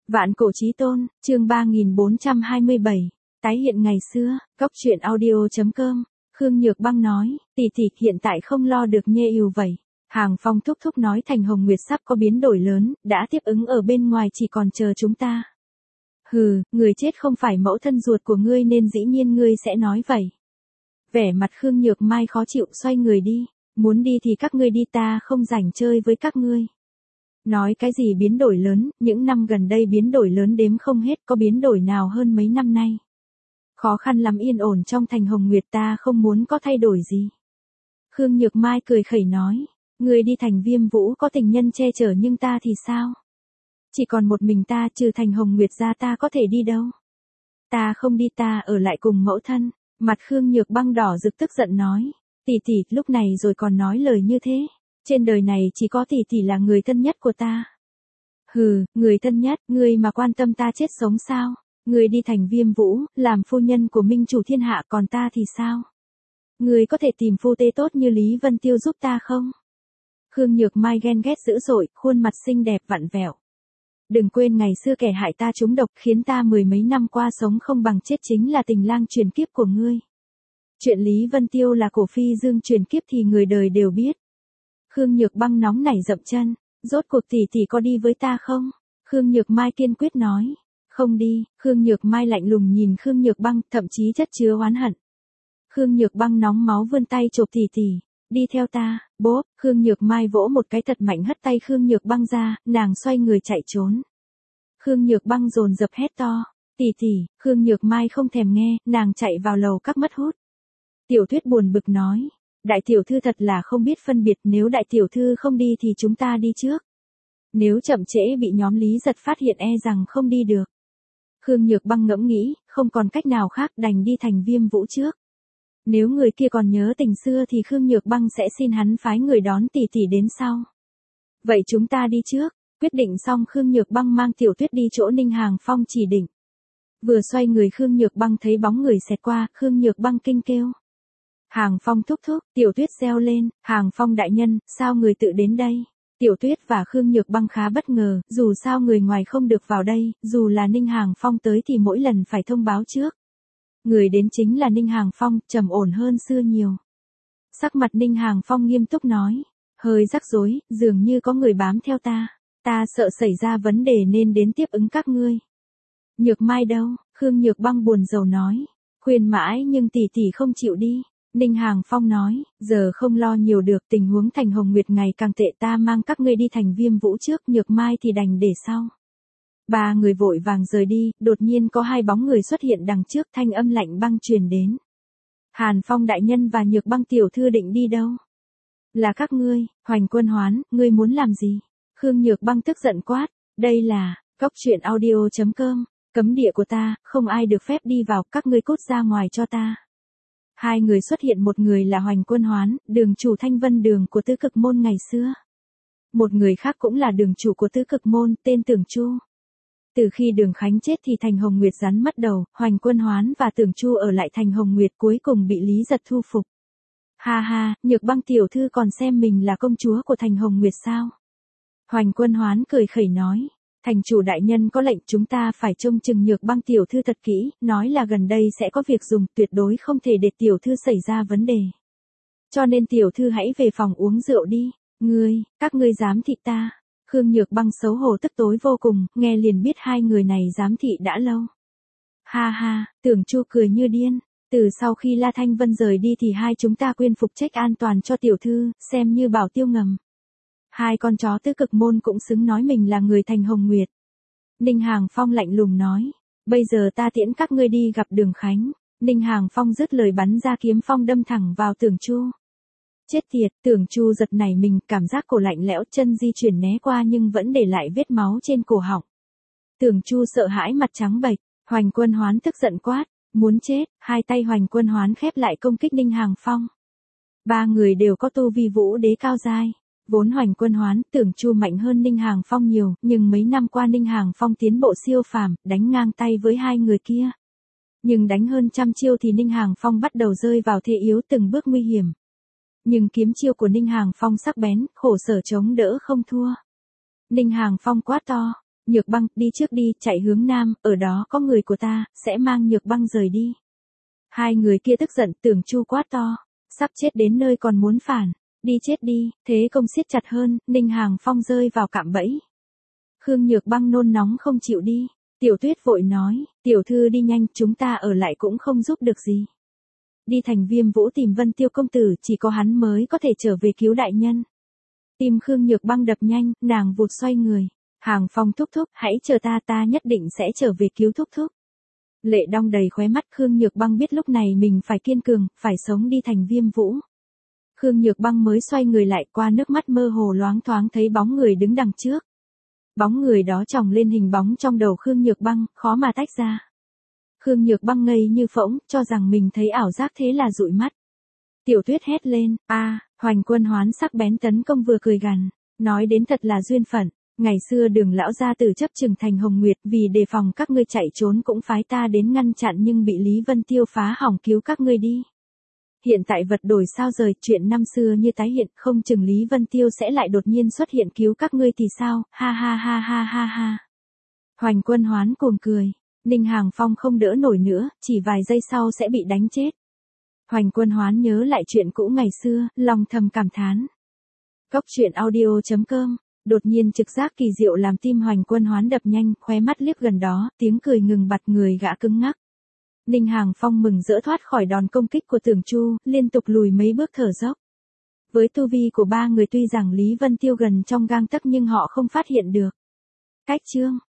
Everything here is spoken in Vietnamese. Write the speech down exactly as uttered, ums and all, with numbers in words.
Vạn cổ chí tôn, chương ba nghìn bốn trăm hai mươi bảy, tái hiện ngày xưa, góc truyện audio chấm com, Khương Nhược Băng nói, tỷ tỷ hiện tại không lo được nhê yêu vậy. Hàng Phong thúc thúc nói Thành Hồng Nguyệt sắp có biến đổi lớn, đã tiếp ứng ở bên ngoài chỉ còn chờ chúng ta. Hừ, người chết không phải mẫu thân ruột của ngươi nên dĩ nhiên ngươi sẽ nói vậy. Vẻ mặt Khương Nhược Mai khó chịu xoay người đi, muốn đi thì các ngươi đi, ta không rảnh chơi với các ngươi. Nói cái gì biến đổi lớn, những năm gần đây biến đổi lớn đếm không hết, có biến đổi nào hơn mấy năm nay. Khó khăn lắm yên ổn trong Thành Hồng Nguyệt, ta không muốn có thay đổi gì. Khương Nhược Mai cười khẩy nói, ngươi đi Thành Viêm Vũ có tình nhân che chở nhưng ta thì sao? Chỉ còn một mình ta, trừ Thành Hồng Nguyệt ra ta có thể đi đâu? Ta không đi, ta ở lại cùng mẫu thân. Mặt Khương Nhược Băng đỏ rực tức giận nói, tỷ tỷ lúc này rồi còn nói lời như thế. Trên đời này chỉ có tỷ tỷ là người thân nhất của ta. Hừ, người thân nhất, ngươi mà quan tâm ta chết sống sao? Ngươi đi Thành Viêm Vũ, làm phu nhân của Minh Chủ Thiên Hạ, còn ta thì sao? Ngươi có thể tìm phu tê tốt như Lý Vân Tiêu giúp ta không? Khương Nhược Mai ghen ghét dữ dội, khuôn mặt xinh đẹp vặn vẹo. Đừng quên ngày xưa kẻ hại ta trúng độc khiến ta mười mấy năm qua sống không bằng chết chính là tình lang truyền kiếp của ngươi. Chuyện Lý Vân Tiêu là cổ phi dương truyền kiếp thì người đời đều biết. Khương Nhược Băng nóng nảy dậm chân, rốt cuộc tỷ tỷ có đi với ta không? Khương Nhược Mai kiên quyết nói, không đi. Khương Nhược Mai lạnh lùng nhìn Khương Nhược Băng, thậm chí chất chứa oán hận. Khương Nhược Băng nóng máu vươn tay chộp tỷ tỷ, đi theo ta. Bốp, Khương Nhược Mai vỗ một cái thật mạnh hất tay Khương Nhược Băng ra, nàng xoay người chạy trốn. Khương Nhược Băng dồn dập hét to, tỷ tỷ. Khương Nhược Mai không thèm nghe, nàng chạy vào lầu các mất hút. Tiểu Tuyết buồn bực nói, đại tiểu thư thật là không biết phân biệt, nếu đại tiểu thư không đi thì chúng ta đi trước. Nếu chậm trễ bị nhóm Lý Giật phát hiện e rằng không đi được. Khương Nhược Băng ngẫm nghĩ, không còn cách nào khác đành đi Thành Viêm Vũ trước. Nếu người kia còn nhớ tình xưa thì Khương Nhược Băng sẽ xin hắn phái người đón tỷ tỷ đến sau. Vậy chúng ta đi trước. Quyết định xong Khương Nhược Băng mang Tiểu Tuyết đi chỗ Ninh Hàng Phong chỉ định. Vừa xoay người Khương Nhược Băng thấy bóng người xẹt qua, Khương Nhược Băng kinh kêu. Hàng Phong thúc thúc, Tiểu Tuyết reo lên, Hàng Phong đại nhân, sao người tự đến đây? Tiểu Tuyết và Khương Nhược Băng khá bất ngờ, dù sao người ngoài không được vào đây, dù là Ninh Hàng Phong tới thì mỗi lần phải thông báo trước. Người đến chính là Ninh Hàng Phong, trầm ổn hơn xưa nhiều. Sắc mặt Ninh Hàng Phong nghiêm túc nói, hơi rắc rối, dường như có người bám theo ta. Ta sợ xảy ra vấn đề nên đến tiếp ứng các ngươi. Nhược Mai đâu? Khương Nhược Băng buồn rầu nói. Khuyên mãi nhưng tỷ tỷ không chịu đi. Ninh Hàng Phong nói, giờ không lo nhiều được, tình huống Thành Hồng Nguyệt ngày càng tệ, ta mang các ngươi đi Thành Viêm Vũ trước, Nhược Mai thì đành để sau. Ba người vội vàng rời đi, đột nhiên có hai bóng người xuất hiện đằng trước, thanh âm lạnh băng truyền đến. Hàn Phong đại nhân và Nhược Băng tiểu thư định đi đâu? Là các ngươi. Hoành Quân Hoán, ngươi muốn làm gì? Khương Nhược Băng tức giận quát, đây là, góc truyện audio chấm com, cấm địa của ta, không ai được phép đi vào, các ngươi cút ra ngoài cho ta. Hai người xuất hiện, một người là Hoành Quân Hoán, đường chủ Thanh Vân Đường của Tứ Cực Môn ngày xưa. Một người khác cũng là đường chủ của Tứ Cực Môn, tên Tưởng Chu. Từ khi Đường Khánh chết thì Thành Hồng Nguyệt rắn mất đầu, Hoành Quân Hoán và Tưởng Chu ở lại Thành Hồng Nguyệt cuối cùng bị Lý Giật thu phục. Ha ha, Nhược Băng tiểu thư còn xem mình là công chúa của Thành Hồng Nguyệt sao? Hoành Quân Hoán cười khẩy nói, thành chủ đại nhân có lệnh chúng ta phải trông chừng Nhược Băng tiểu thư thật kỹ, nói là gần đây sẽ có việc dùng, tuyệt đối không thể để tiểu thư xảy ra vấn đề. Cho nên tiểu thư hãy về phòng uống rượu đi. Ngươi, các ngươi dám thị ta. Khương Nhược Băng xấu hổ tức tối vô cùng, nghe liền biết hai người này dám thị đã lâu. Ha ha, Tưởng Chu cười như điên, từ sau khi La Thanh Vân rời đi thì hai chúng ta quyên phục trách an toàn cho tiểu thư, xem như bảo tiêu ngầm. Hai con chó Tứ Cực Môn cũng xứng nói mình là người Thành Hồng Nguyệt. Ninh Hàng Phong lạnh lùng nói, bây giờ ta tiễn các ngươi đi gặp Đường Khánh. Ninh Hàng Phong dứt lời bắn ra kiếm phong đâm thẳng vào Tưởng Chu. Chết tiệt, Tưởng Chu giật nảy mình, cảm giác cổ lạnh lẽo, chân di chuyển né qua nhưng vẫn để lại vết máu trên cổ họng. Tưởng Chu sợ hãi mặt trắng bệch, Hoành Quân Hoán tức giận quát, muốn chết. Hai tay Hoành Quân Hoán khép lại công kích Ninh Hàng Phong. Ba người đều có tu vi vũ đế cao giai. Vốn Hoành Quân Hoán, Tưởng Chu mạnh hơn Ninh Hàng Phong nhiều, nhưng mấy năm qua Ninh Hàng Phong tiến bộ siêu phàm, đánh ngang tay với hai người kia. Nhưng đánh hơn trăm chiêu thì Ninh Hàng Phong bắt đầu rơi vào thế yếu, từng bước nguy hiểm. Nhưng kiếm chiêu của Ninh Hàng Phong sắc bén, khổ sở chống đỡ không thua. Ninh Hàng Phong quát to, Nhược Băng, đi trước đi, chạy hướng nam, ở đó có người của ta, sẽ mang Nhược Băng rời đi. Hai người kia tức giận, Tưởng Chu quát to. Sắp chết đến nơi còn muốn phản. Đi chết đi, thế công siết chặt hơn, Ninh Hàng Phong rơi vào cạm bẫy. Khương Nhược Băng nôn nóng không chịu đi. Tiểu Tuyết vội nói, tiểu thư đi nhanh, chúng ta ở lại cũng không giúp được gì. Đi thành Viêm Vũ tìm Vân Tiêu công tử, chỉ có hắn mới có thể trở về cứu đại nhân. Tim Khương Nhược Băng đập nhanh, nàng vụt xoay người. Hàng Phong thúc thúc, hãy chờ ta, ta nhất định sẽ trở về cứu thúc thúc. Lệ đong đầy khóe mắt, Khương Nhược Băng biết lúc này mình phải kiên cường, phải sống đi thành Viêm Vũ. Khương Nhược Băng mới xoay người lại, qua nước mắt mơ hồ loáng thoáng thấy bóng người đứng đằng trước. Bóng người đó chồng lên hình bóng trong đầu Khương Nhược Băng, khó mà tách ra. Khương Nhược Băng ngây như phỗng, cho rằng mình thấy ảo giác, thế là dụi mắt. Tiểu Tuyết hét lên, a, Hoành Quân Hoán sắc bén tấn công vừa cười gằn, nói đến thật là duyên phận. Ngày xưa Đường lão gia tử chấp chừng thành Hồng Nguyệt, vì đề phòng các ngươi chạy trốn cũng phái ta đến ngăn chặn, nhưng bị Lý Vân Tiêu phá hỏng cứu các ngươi đi. Hiện tại vật đổi sao rời, chuyện năm xưa như tái hiện, không chừng Lý Vân Tiêu sẽ lại đột nhiên xuất hiện cứu các ngươi thì sao, ha ha ha ha ha ha. Hoành Quân Hoán cuồng cười, Ninh Hàng Phong không đỡ nổi nữa, chỉ vài giây sau sẽ bị đánh chết. Hoành Quân Hoán nhớ lại chuyện cũ ngày xưa, lòng thầm cảm thán. Cốc truyện audio chấm com. Đột nhiên trực giác kỳ diệu làm tim Hoành Quân Hoán đập nhanh, khóe mắt liếc gần đó, tiếng cười ngừng bặt, người gã cứng ngắc. Ninh Hàng Phong mừng rỡ thoát khỏi đòn công kích của Tưởng Chu, liên tục lùi mấy bước thở dốc. Với tu vi của ba người tuy rằng Lý Vân Tiêu gần trong gang tấc nhưng họ không phát hiện được. Cách chương